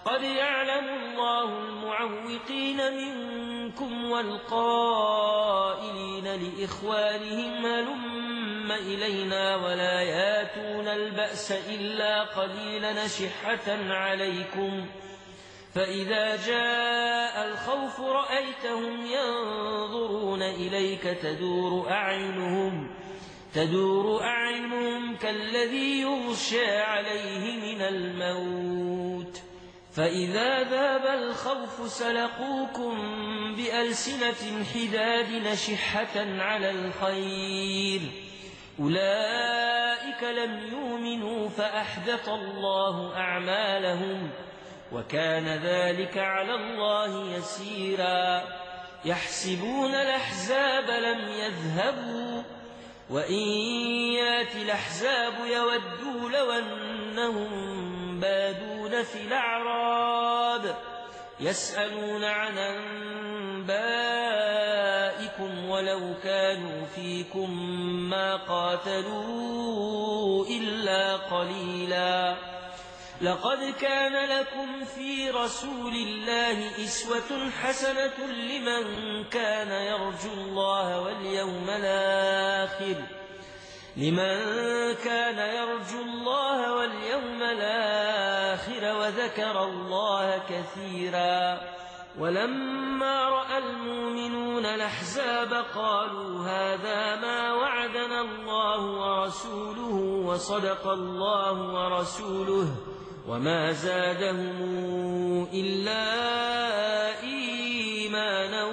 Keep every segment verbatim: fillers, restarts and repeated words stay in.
قد يعلم الله المعوقين منكم والقائلين لإخوانهم هلم إلينا ولا ياتون البأس إلا قليلا نشحة عليكم فإذا جاء الخوف رأيتهم ينظرون إليك تدور أعينهم تدور أعينهم كالذي يغشى عليه من الموت فإذا ذاب الخوف سلقوكم بألسنة حداد نشحة على الخير أولئك لم يؤمنوا فأحبط الله أعمالهم وكان ذلك على الله يسيرا يحسبون الأحزاب لم يذهبوا وإن يات الأحزاب يودوا لو أنهم بادون في الأعراب يسألون عن أنبائكم ولو كانوا فيكم ما قاتلوا إلا قليلا لقد كان لكم في رسول الله أسوة حسنة لمن كان يرجو الله واليوم الآخر لمن كان يرجو الله واليوم الآخر وذكر الله كثيرا ولما رأى المؤمنون الأحزاب قالوا هذا ما وعدنا الله ورسوله وصدق الله ورسوله وما زادهم إلا إيمانا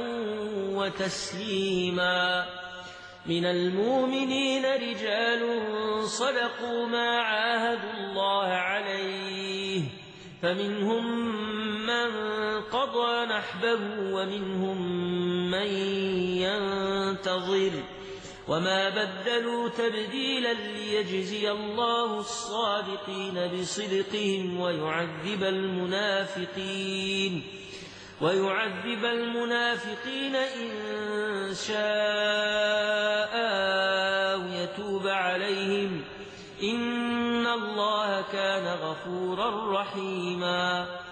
وتسليما من المؤمنين رجال صدقوا ما عاهدوا الله عليه فمنهم من قضى نحبه ومنهم من ينتظر وما بدلوا تبديلا ليجزي الله الصادقين بصدقهم ويعذب المنافقين ويعذب المنافقين إن شاء أو يتوب عليهم إن الله كان غفورا رحيما